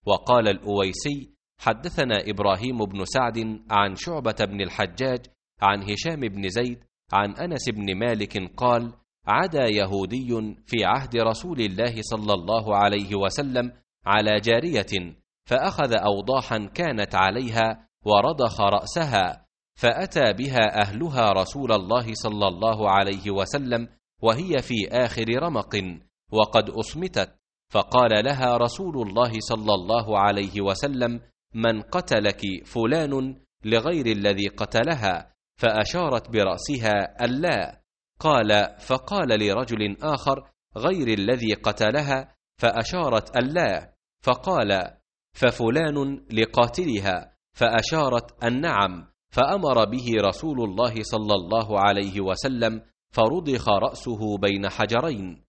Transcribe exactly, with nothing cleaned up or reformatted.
وقال الأويسي: حدثنا إبراهيم بن سعد عن شعبة بن الحجاج عن هشام بن زيد عن أنس بن مالك قال: عدا يهودي في عهد رسول الله صلى الله عليه وسلم على جارية، فأخذ أوضاحا كانت عليها ورضخ رأسها، فأتى بها أهلها رسول الله صلى الله عليه وسلم وهي في آخر رمق وقد أصمتت، فقال لها رسول الله صلى الله عليه وسلم: من قتلك فلان لغير الذي قتلها؟ فأشارت برأسها ألا. قال: فقال لرجل آخر: غير الذي قتلها؟ فأشارت ألا. فقال: ففلان لقاتلها؟ فأشارت النعم. فأمر به رسول الله صلى الله عليه وسلم فرضخ رأسه بين حجرين.